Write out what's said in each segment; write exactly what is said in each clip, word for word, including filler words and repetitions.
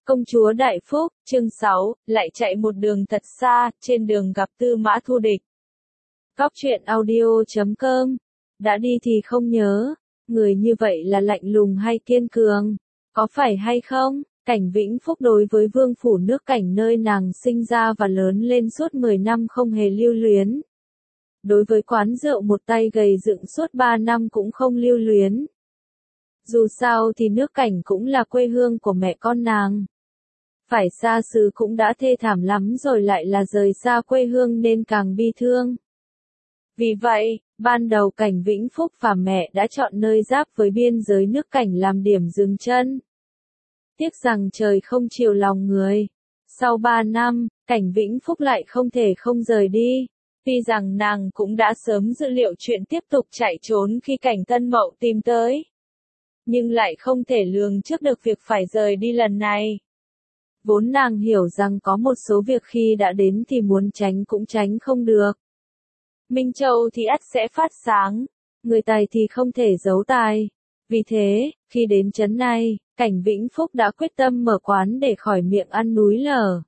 Công chúa Đại Phúc, chương sáu, lại chạy một đường thật xa, trên đường gặp Tư Mã Thu Địch. Cóc truyện audio chấm com. Đã đi thì không nhớ, người như vậy là lạnh lùng hay kiên cường, có phải hay không? Cảnh Vĩnh Phúc đối với vương phủ nước Cảnh nơi nàng sinh ra và lớn lên suốt mười năm không hề lưu luyến. Đối với quán rượu một tay gầy dựng suốt ba năm cũng không lưu luyến. Dù sao thì nước Cảnh cũng là quê hương của mẹ con nàng. Phải xa xứ cũng đã thê thảm lắm rồi lại là rời xa quê hương nên càng bi thương. Vì vậy, ban đầu Cảnh Vĩnh Phúc và mẹ đã chọn nơi giáp với biên giới nước Cảnh làm điểm dừng chân. Tiếc rằng trời không chiều lòng người. Sau ba năm, Cảnh Vĩnh Phúc lại không thể không rời đi. Tuy rằng nàng cũng đã sớm dự liệu chuyện tiếp tục chạy trốn khi Cảnh Tân Mậu tìm tới. Nhưng lại không thể lường trước được việc phải rời đi lần này. Vốn nàng hiểu rằng có một số việc khi đã đến thì muốn tránh cũng tránh không được. Minh Châu thì ắt sẽ phát sáng, người tài thì không thể giấu tài. Vì thế, khi đến trấn này, Cảnh Vĩnh Phúc đã quyết tâm mở quán để khỏi miệng ăn núi lở.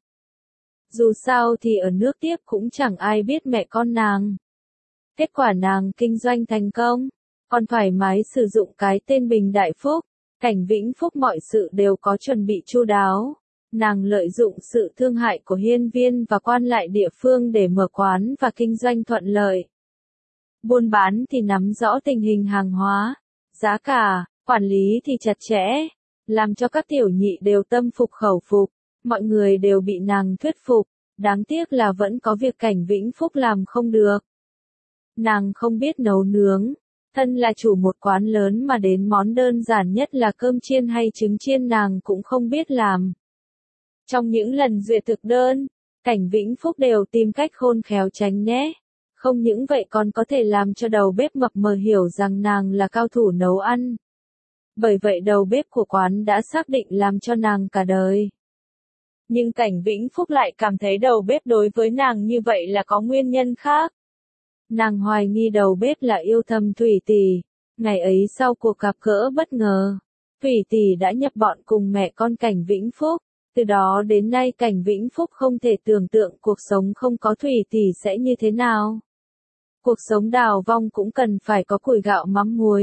Dù sao thì ở nước tiếp cũng chẳng ai biết mẹ con nàng. Kết quả nàng kinh doanh thành công, còn thoải mái sử dụng cái tên Bình Đại Phúc. Cảnh Vĩnh Phúc mọi sự đều có chuẩn bị chu đáo. Nàng lợi dụng sự thương hại của hiên viên và quan lại địa phương để mở quán và kinh doanh thuận lợi. Buôn bán thì nắm rõ tình hình hàng hóa, giá cả, quản lý thì chặt chẽ, làm cho các tiểu nhị đều tâm phục khẩu phục, mọi người đều bị nàng thuyết phục, đáng tiếc là vẫn có việc Cảnh Vĩnh Phúc làm không được. Nàng không biết nấu nướng, thân là chủ một quán lớn mà đến món đơn giản nhất là cơm chiên hay trứng chiên nàng cũng không biết làm. Trong những lần duyệt thực đơn, Cảnh Vĩnh Phúc đều tìm cách khôn khéo tránh né. Không những vậy còn có thể làm cho đầu bếp mập mờ hiểu rằng nàng là cao thủ nấu ăn. Bởi vậy đầu bếp của quán đã xác định làm cho nàng cả đời. Nhưng Cảnh Vĩnh Phúc lại cảm thấy đầu bếp đối với nàng như vậy là có nguyên nhân khác. Nàng hoài nghi đầu bếp là yêu thầm Thủy Tỷ. Ngày ấy sau cuộc gặp gỡ bất ngờ, Thủy Tỷ đã nhập bọn cùng mẹ con Cảnh Vĩnh Phúc. Từ đó đến nay Cảnh Vĩnh Phúc không thể tưởng tượng cuộc sống không có Thủy Tỷ sẽ như thế nào. Cuộc sống đào vong cũng cần phải có củi gạo mắm muối.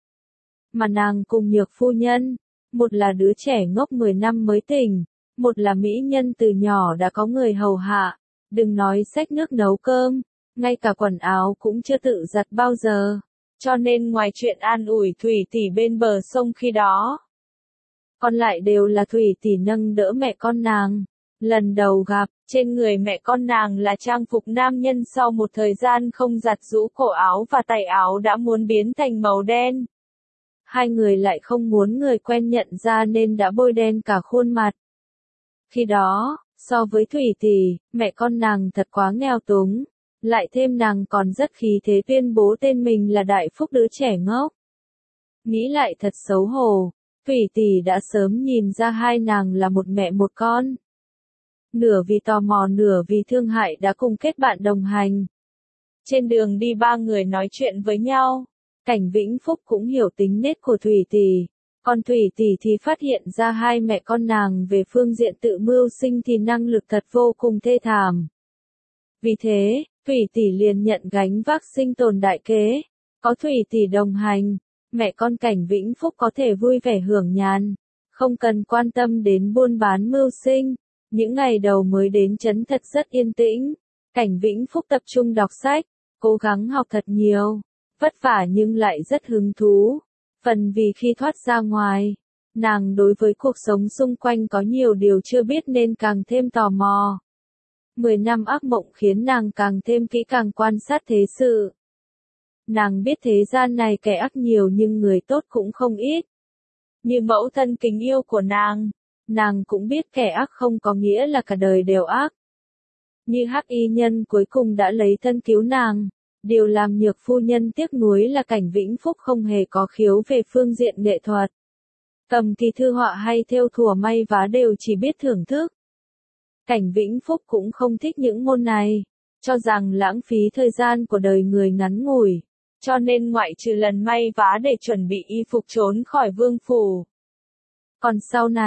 Mà nàng cùng Nhược phu nhân, một là đứa trẻ ngốc mười năm mới tỉnh, một là mỹ nhân từ nhỏ đã có người hầu hạ, đừng nói xách nước nấu cơm, ngay cả quần áo cũng chưa tự giặt bao giờ. Cho nên ngoài chuyện an ủi Thủy Tỷ bên bờ sông khi đó, còn lại đều là Thủy Tỷ nâng đỡ mẹ con nàng. Lần đầu gặp, trên người mẹ con nàng là trang phục nam nhân, sau một thời gian không giặt giũ cổ áo và tay áo đã muốn biến thành màu đen. Hai người lại không muốn người quen nhận ra nên đã bôi đen cả khuôn mặt. Khi đó, so với Thủy Tỷ, mẹ con nàng thật quá nghèo túng. Lại thêm nàng còn rất khí thế tuyên bố tên mình là Đại Phúc đứa trẻ ngốc. Nghĩ lại thật xấu hổ. Thủy Tỷ đã sớm nhìn ra hai nàng là một mẹ một con. Nửa vì tò mò nửa vì thương hại đã cùng kết bạn đồng hành. Trên đường đi ba người nói chuyện với nhau. Cảnh Vĩnh Phúc cũng hiểu tính nết của Thủy Tỷ. Còn Thủy Tỷ thì phát hiện ra hai mẹ con nàng về phương diện tự mưu sinh thì năng lực thật vô cùng thê thảm. Vì thế, Thủy Tỷ liền nhận gánh vác sinh tồn đại kế. Có Thủy Tỷ đồng hành, mẹ con Cảnh Vĩnh Phúc có thể vui vẻ hưởng nhàn, không cần quan tâm đến buôn bán mưu sinh. Những ngày đầu mới đến trấn thật rất yên tĩnh. Cảnh Vĩnh Phúc tập trung đọc sách, cố gắng học thật nhiều, vất vả nhưng lại rất hứng thú. Phần vì khi thoát ra ngoài, nàng đối với cuộc sống xung quanh có nhiều điều chưa biết nên càng thêm tò mò. Mười năm ác mộng khiến nàng càng thêm kỹ càng quan sát thế sự. Nàng biết thế gian này kẻ ác nhiều nhưng người tốt cũng không ít. Như mẫu thân kính yêu của nàng, nàng cũng biết kẻ ác không có nghĩa là cả đời đều ác. Như Hắc Y Nhân cuối cùng đã lấy thân cứu nàng, điều làm Nhược phu nhân tiếc nuối là Cảnh Vĩnh Phúc không hề có khiếu về phương diện nghệ thuật. Cầm kỳ thư họa hay thêu thùa may vá đều chỉ biết thưởng thức. Cảnh Vĩnh Phúc cũng không thích những môn này, cho rằng lãng phí thời gian của đời người ngắn ngủi, cho nên ngoại trừ lần may vá để chuẩn bị y phục trốn khỏi vương phủ. Còn sau này,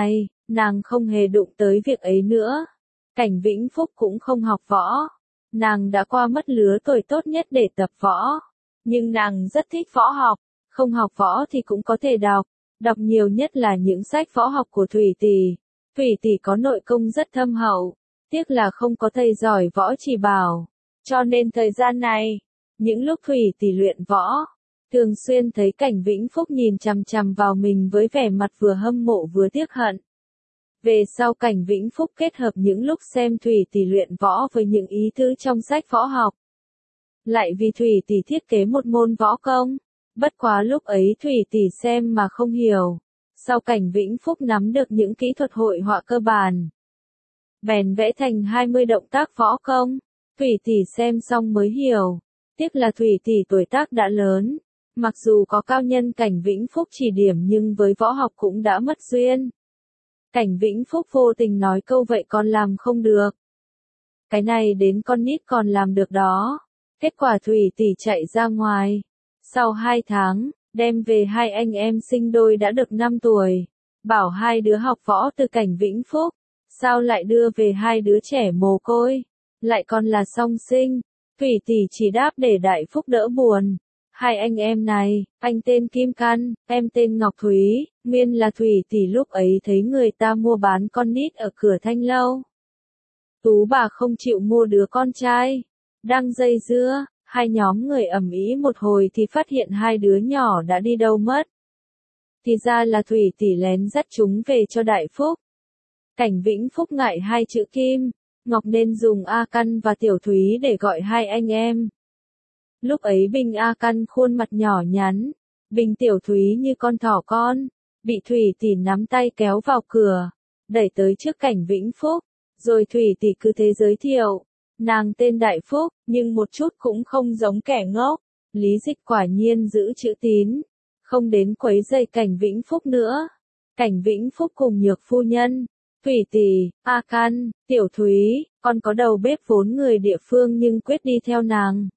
nàng không hề đụng tới việc ấy nữa. Cảnh Vĩnh Phúc cũng không học võ. Nàng đã qua mất lứa tuổi tốt nhất để tập võ. Nhưng nàng rất thích võ học. Không học võ thì cũng có thể đọc. Đọc nhiều nhất là những sách võ học của Thủy Tỷ. Thủy Tỷ có nội công rất thâm hậu. Tiếc là không có thầy giỏi võ chỉ bảo. Cho nên thời gian này, những lúc Thủy Tỷ luyện võ, thường xuyên thấy Cảnh Vĩnh Phúc nhìn chằm chằm vào mình với vẻ mặt vừa hâm mộ vừa tiếc hận. Về sau Cảnh Vĩnh Phúc kết hợp những lúc xem Thủy Tỷ luyện võ với những ý thứ trong sách võ học. Lại vì Thủy Tỷ thiết kế một môn võ công. Bất quá lúc ấy Thủy Tỷ xem mà không hiểu. Sau Cảnh Vĩnh Phúc nắm được những kỹ thuật hội họa cơ bản, bèn vẽ thành hai mươi động tác võ công. Thủy Tỷ xem xong mới hiểu. Tiếc là Thủy Tỷ tuổi tác đã lớn. Mặc dù có cao nhân Cảnh Vĩnh Phúc chỉ điểm nhưng với võ học cũng đã mất duyên. Cảnh Vĩnh Phúc vô tình nói câu vậy con làm không được. Cái này đến con nít còn làm được đó. Kết quả Thủy Tỷ chạy ra ngoài. Sau hai tháng, đem về hai anh em sinh đôi đã được năm tuổi. Bảo hai đứa học võ từ Cảnh Vĩnh Phúc. Sao lại đưa về hai đứa trẻ mồ côi? Lại còn là song sinh. Thủy Tỷ chỉ đáp để Đại Phúc đỡ buồn. Hai anh em này, anh tên Kim Căn, em tên Ngọc Thúy, nguyên là Thủy Tỷ lúc ấy thấy người ta mua bán con nít ở cửa thanh lâu. Tú bà không chịu mua đứa con trai. Đang dây dưa, hai nhóm người ầm ĩ một hồi thì phát hiện hai đứa nhỏ đã đi đâu mất. Thì ra là Thủy Tỷ lén dắt chúng về cho Đại Phúc. Cảnh Vĩnh Phúc ngại hai chữ Kim, Ngọc nên dùng A Căn và Tiểu Thúy để gọi hai anh em. Lúc ấy Bình A Căn khuôn mặt nhỏ nhắn, Bình Tiểu Thúy như con thỏ con, bị Thủy Tỷ nắm tay kéo vào cửa, đẩy tới trước Cảnh Vĩnh Phúc, rồi Thủy Tỷ cứ thế giới thiệu, nàng tên Đại Phúc, nhưng một chút cũng không giống kẻ ngốc. Lý Dịch quả nhiên giữ chữ tín, không đến quấy rầy Cảnh Vĩnh Phúc nữa. Cảnh Vĩnh Phúc cùng Nhược phu nhân, Thủy Tỷ, A Căn, Tiểu Thúy, con có đầu bếp vốn người địa phương nhưng quyết đi theo nàng.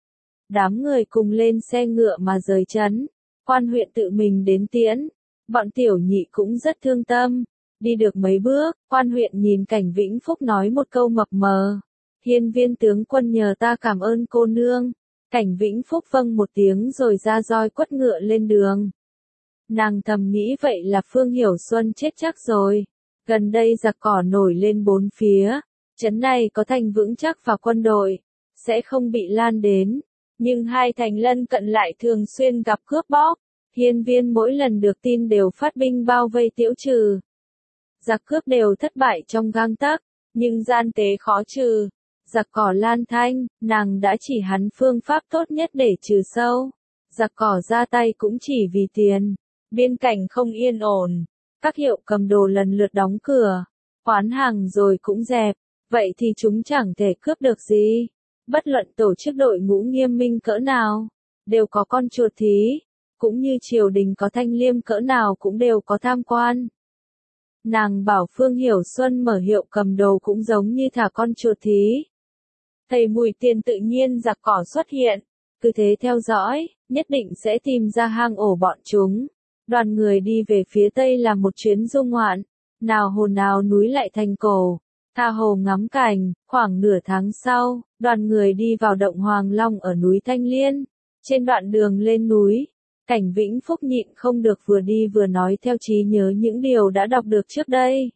Đám người cùng lên xe ngựa mà rời trấn, quan huyện tự mình đến tiễn. Bọn Tiểu Nhị cũng rất thương tâm. Đi được mấy bước, quan huyện nhìn Cảnh Vĩnh Phúc nói một câu mập mờ. Hiên Viên tướng quân nhờ ta cảm ơn cô nương. Cảnh Vĩnh Phúc vâng một tiếng rồi ra roi quất ngựa lên đường. Nàng thầm nghĩ vậy là Phương Hiểu Xuân chết chắc rồi. Gần đây giặc cỏ nổi lên bốn phía. Trấn này có thành vững chắc và quân đội, sẽ không bị lan đến. Nhưng hai thành lân cận lại thường xuyên gặp cướp bóc. Hiên Viên mỗi lần được tin đều phát binh bao vây tiễu trừ. Giặc cướp đều thất bại trong gang tấc, nhưng gian tế khó trừ. Giặc cỏ lan thanh, nàng đã chỉ hắn phương pháp tốt nhất để trừ sâu. Giặc cỏ ra tay cũng chỉ vì tiền. Biên cảnh không yên ổn. Các hiệu cầm đồ lần lượt đóng cửa. Quán hàng rồi cũng dẹp. Vậy thì chúng chẳng thể cướp được gì. Bất luận tổ chức đội ngũ nghiêm minh cỡ nào, đều có con chuột thí. Cũng như triều đình có thanh liêm cỡ nào cũng đều có tham quan. Nàng bảo Phương Hiểu Xuân mở hiệu cầm đồ cũng giống như thả con chuột thí. Thầy mùi tiền tự nhiên giặc cỏ xuất hiện. Cứ thế theo dõi, nhất định sẽ tìm ra hang ổ bọn chúng. Đoàn người đi về phía tây là một chuyến du ngoạn. Nào hồ nào núi lại thành cổ. Tha hồ ngắm cảnh. Khoảng nửa tháng sau, đoàn người đi vào động Hoàng Long ở núi Thanh Liên. Trên đoạn đường lên núi, Cảnh Vĩnh Phúc nhịn không được vừa đi vừa nói theo trí nhớ những điều đã đọc được trước đây.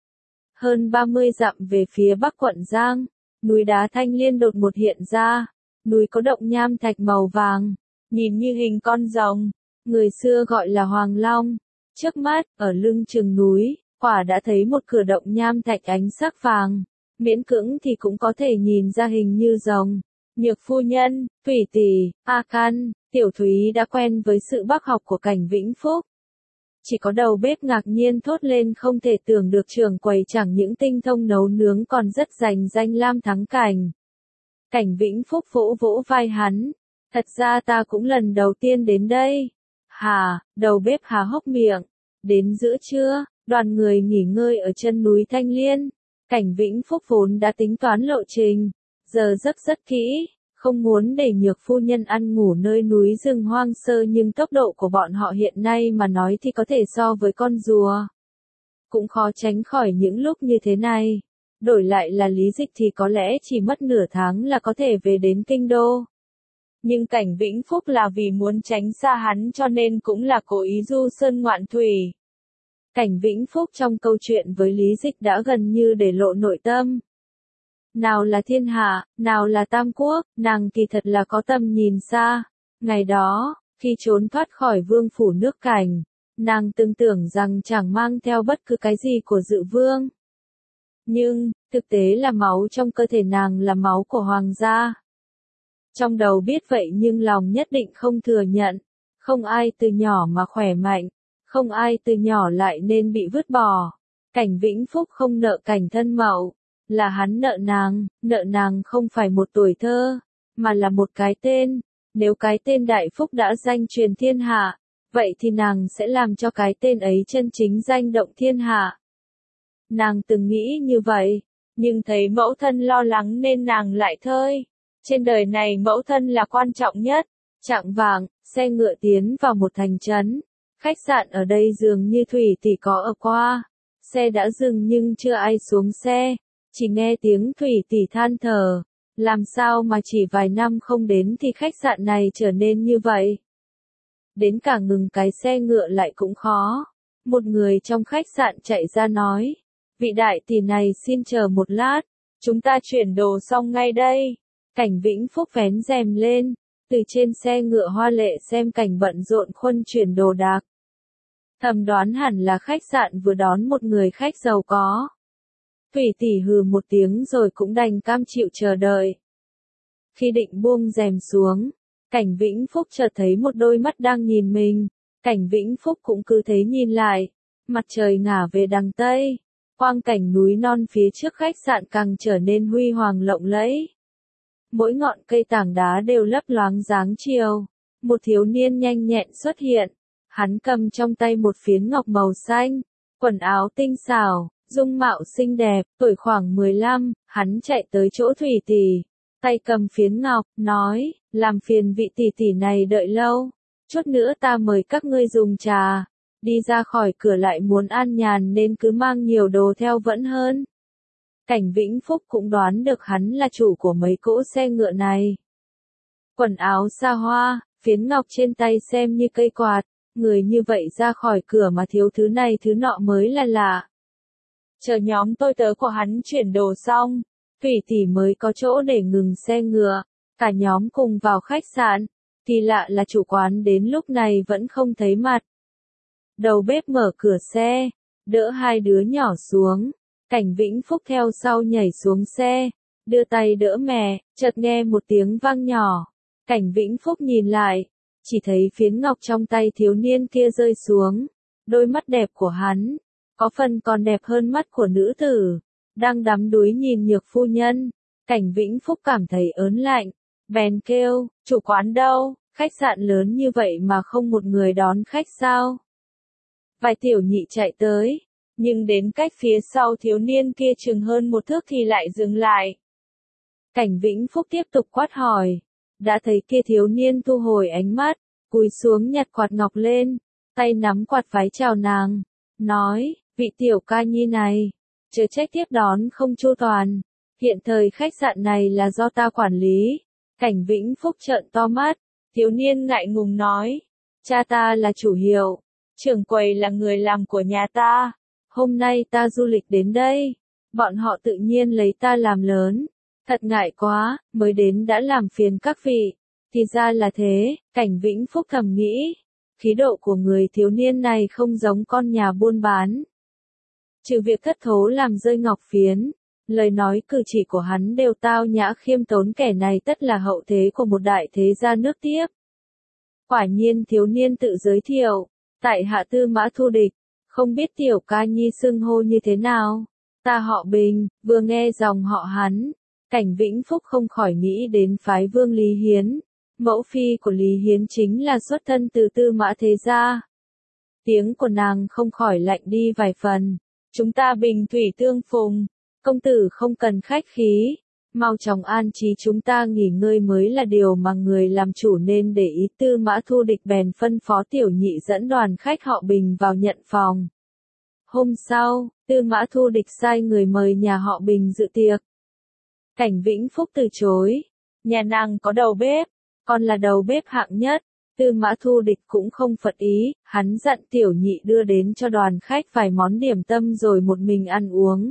Hơn ba mươi dặm về phía bắc quận Giang, núi đá Thanh Liên đột một hiện ra. Núi có động nham thạch màu vàng, nhìn như hình con rồng, người xưa gọi là Hoàng Long. Trước mắt, ở lưng chừng núi, quả đã thấy một cửa động nham thạch ánh sắc vàng. Miễn cưỡng thì cũng có thể nhìn ra hình như rồng. Nhược phu nhân, Thủy Tỷ, A Căn, Tiểu Thúy đã quen với sự bác học của Cảnh Vĩnh Phúc. Chỉ có đầu bếp ngạc nhiên thốt lên không thể tưởng được trưởng quầy chẳng những tinh thông nấu nướng còn rất giành danh lam thắng cảnh. Cảnh Vĩnh Phúc vỗ vỗ vai hắn. Thật ra ta cũng lần đầu tiên đến đây. Hà, đầu bếp há hốc miệng. Đến giữa trưa, đoàn người nghỉ ngơi ở chân núi Thanh Liên. Cảnh Vĩnh Phúc vốn đã tính toán lộ trình. Giờ giấc rất kỹ, không muốn để Nhược phu nhân ăn ngủ nơi núi rừng hoang sơ nhưng tốc độ của bọn họ hiện nay mà nói thì có thể so với con rùa. cũng khó tránh khỏi những lúc như thế này. Đổi lại là Lý Dịch thì có lẽ chỉ mất nửa tháng là có thể về đến kinh đô. Nhưng Cảnh Vĩnh Phúc là vì muốn tránh xa hắn cho nên cũng là cố ý du sơn ngoạn thủy. Cảnh Vĩnh Phúc trong câu chuyện với Lý Dịch đã gần như để lộ nội tâm. Nào là thiên hạ, nào là tam quốc, nàng kỳ thật là có tầm nhìn xa. Ngày đó, khi trốn thoát khỏi vương phủ nước Cảnh, nàng từng tưởng rằng chẳng mang theo bất cứ cái gì của Dự Vương. Nhưng, thực tế là máu trong cơ thể nàng là máu của hoàng gia. Trong đầu biết vậy nhưng lòng nhất định không thừa nhận. Không ai từ nhỏ mà khỏe mạnh, không ai từ nhỏ lại nên bị vứt bỏ. Cảnh Vĩnh Phúc không nợ Cảnh Thân Mậu, là hắn nợ nàng, nợ nàng không phải một tuổi thơ, mà là một cái tên. Nếu cái tên Đại Phúc đã danh truyền thiên hạ, vậy thì nàng sẽ làm cho cái tên ấy chân chính danh động thiên hạ. Nàng từng nghĩ như vậy, nhưng thấy mẫu thân lo lắng nên nàng lại thơi. Trên đời này mẫu thân là quan trọng nhất. Chạng vạng, xe ngựa tiến vào một thành trấn. Khách sạn ở đây dường như Thủy Tỷ có ở qua. Xe đã dừng nhưng chưa ai xuống xe. Chỉ nghe tiếng Thủy Tỷ than thở. Làm sao mà chỉ vài năm không đến thì khách sạn này trở nên như vậy. Đến cả ngừng cái xe ngựa lại cũng khó. Một người trong khách sạn chạy ra nói. Vị đại tỷ này xin chờ một lát. Chúng ta chuyển đồ xong ngay đây. Cảnh Vĩnh Phúc vén rèm lên. Từ trên xe ngựa hoa lệ xem cảnh bận rộn khuân chuyển đồ đạc. Thầm đoán hẳn là khách sạn vừa đón một người khách giàu có. Thủy Tỷ hừ một tiếng rồi cũng đành cam chịu chờ đợi. Khi định buông rèm xuống, Cảnh Vĩnh Phúc chợt thấy một đôi mắt đang nhìn mình. Cảnh Vĩnh Phúc cũng cứ thế nhìn lại. Mặt trời ngả về đằng tây. Quang cảnh núi non phía trước khách sạn càng trở nên huy hoàng lộng lẫy. Mỗi ngọn cây tảng đá đều lấp loáng dáng chiều. Một thiếu niên nhanh nhẹn xuất hiện. Hắn cầm trong tay một phiến ngọc màu xanh. Quần áo tinh xảo, dung mạo xinh đẹp, tuổi khoảng mười lăm, hắn chạy tới chỗ Thủy Tỷ. Tay cầm phiến ngọc, nói, làm phiền vị tỷ tỷ này đợi lâu. Chút nữa ta mời các ngươi dùng trà. Đi ra khỏi cửa lại muốn an nhàn nên cứ mang nhiều đồ theo vẫn hơn. Cảnh Vĩnh Phúc cũng đoán được hắn là chủ của mấy cỗ xe ngựa này. Quần áo xa hoa, phiến ngọc trên tay xem như cây quạt, người như vậy ra khỏi cửa mà thiếu thứ này thứ nọ mới là lạ. Chờ nhóm tôi tớ của hắn chuyển đồ xong, Thủy Tỷ mới có chỗ để ngừng xe ngựa, cả nhóm cùng vào khách sạn, kỳ lạ là chủ quán đến lúc này vẫn không thấy mặt. Đầu bếp mở cửa xe, đỡ hai đứa nhỏ xuống. Cảnh Vĩnh Phúc theo sau nhảy xuống xe, đưa tay đỡ mẹ, chợt nghe một tiếng vang nhỏ. Cảnh Vĩnh Phúc nhìn lại, chỉ thấy phiến ngọc trong tay thiếu niên kia rơi xuống. Đôi mắt đẹp của hắn, có phần còn đẹp hơn mắt của nữ tử, đang đắm đuối nhìn Nhược phu nhân. Cảnh Vĩnh Phúc cảm thấy ớn lạnh, bèn kêu, chủ quán đâu, khách sạn lớn như vậy mà không một người đón khách sao? Vài tiểu nhị chạy tới. Nhưng đến cách phía sau thiếu niên kia chừng hơn một thước thì lại dừng lại. Cảnh Vĩnh Phúc tiếp tục quát hỏi. Đã thấy kia thiếu niên thu hồi ánh mắt, cúi xuống nhặt quạt ngọc lên, tay nắm quạt váy chào nàng. Nói, vị tiểu ca nhi này, chớ trách tiếp đón không chu toàn. Hiện thời khách sạn này là do ta quản lý. Cảnh Vĩnh Phúc trợn to mắt, thiếu niên ngại ngùng nói. Cha ta là chủ hiệu, trưởng quầy là người làm của nhà ta. Hôm nay ta du lịch đến đây, bọn họ tự nhiên lấy ta làm lớn. Thật ngại quá, mới đến đã làm phiền các vị. Thì ra là thế, Cảnh Vĩnh Phúc thầm nghĩ. Khí độ của người thiếu niên này không giống con nhà buôn bán. Trừ việc thất thố làm rơi ngọc phiến, lời nói cử chỉ của hắn đều tao nhã khiêm tốn, kẻ này tất là hậu thế của một đại thế gia nước tiếp. Quả nhiên thiếu niên tự giới thiệu, tại hạ Tư Mã Thu Địch. Không biết tiểu ca nhi xưng hô như thế nào? Ta họ Bình. Vừa nghe dòng họ hắn, Cảnh Vĩnh Phúc không khỏi nghĩ đến phái vương Lý Hiến. Mẫu phi của Lý Hiến chính là xuất thân từ Tư Mã thế gia. Tiếng của nàng không khỏi lạnh đi vài phần. Chúng ta bình thủy tương phùng, công tử không cần khách khí. Mau chóng an trí chúng ta nghỉ ngơi mới là điều mà người làm chủ nên để ý. Tư Mã Thu Địch bèn phân phó tiểu nhị dẫn đoàn khách họ Bình vào nhận phòng. Hôm sau, Tư Mã Thu Địch sai người mời nhà họ Bình dự tiệc. Cảnh Vĩnh Phúc từ chối. Nhà nàng có đầu bếp, còn là đầu bếp hạng nhất. Tư Mã Thu Địch cũng không phật ý, hắn dặn tiểu nhị đưa đến cho đoàn khách vài món điểm tâm rồi một mình ăn uống.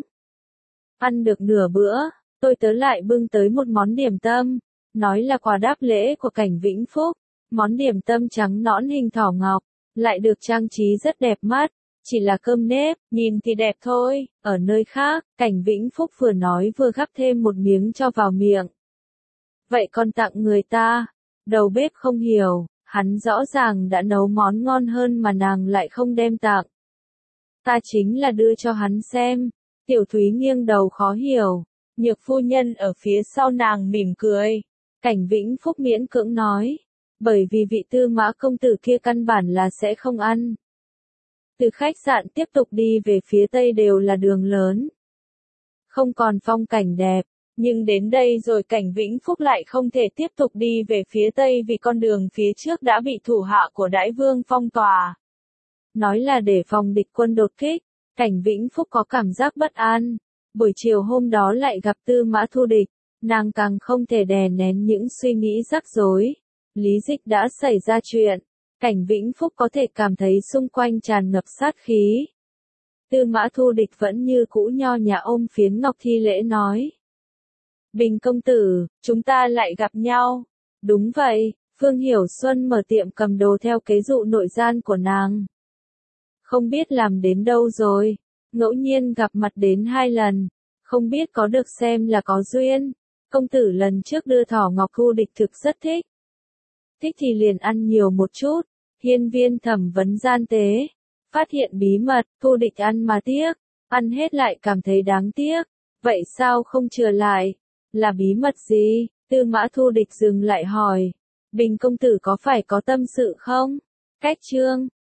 Ăn được nửa bữa, tôi tớ lại bưng tới một món điểm tâm, nói là quà đáp lễ của Cảnh Vĩnh Phúc. Món điểm tâm trắng nõn hình thỏ ngọc, lại được trang trí rất đẹp mắt, chỉ là cơm nếp, nhìn thì đẹp thôi. Ở nơi khác, Cảnh Vĩnh Phúc vừa nói vừa gắp thêm một miếng cho vào miệng. Vậy còn tặng người ta? Đầu bếp không hiểu, hắn rõ ràng đã nấu món ngon hơn mà nàng lại không đem tặng. Ta chính là đưa cho hắn xem. Tiểu Thúy nghiêng đầu khó hiểu. Nhược phu nhân ở phía sau nàng mỉm cười. Cảnh Vĩnh Phúc miễn cưỡng nói. Bởi vì vị Tư Mã công tử kia căn bản là sẽ không ăn. Từ khách sạn tiếp tục đi về phía tây đều là đường lớn. Không còn phong cảnh đẹp, nhưng đến đây rồi Cảnh Vĩnh Phúc lại không thể tiếp tục đi về phía tây vì con đường phía trước đã bị thủ hạ của Đãi Vương phong tỏa. Nói là để phòng địch quân đột kích, Cảnh Vĩnh Phúc có cảm giác bất an. Buổi chiều hôm đó lại gặp Tư Mã Thu Địch, nàng càng không thể đè nén những suy nghĩ rắc rối. Lý Dịch đã xảy ra chuyện, Cảnh Vĩnh Phúc có thể cảm thấy xung quanh tràn ngập sát khí. Tư Mã Thu Địch vẫn như cũ nho nhã ôm phiến ngọc thi lễ nói. Bình công tử, chúng ta lại gặp nhau. Đúng vậy, Phương Hiểu Xuân mở tiệm cầm đồ theo kế dụ nội gian của nàng. Không biết làm đến đâu rồi, ngẫu nhiên gặp mặt đến hai lần, không biết có được xem là có duyên. Công tử lần trước đưa thỏ ngọc Thu Địch thực rất thích. Thích thì liền ăn nhiều một chút. Hiên Viên thẩm vấn gian tế. Phát hiện bí mật, Thu Địch ăn mà tiếc. Ăn hết lại cảm thấy đáng tiếc. Vậy sao không chừa lại? Là bí mật gì? Tư Mã Thu Địch dừng lại hỏi. Bình công tử có phải có tâm sự không? Cách chương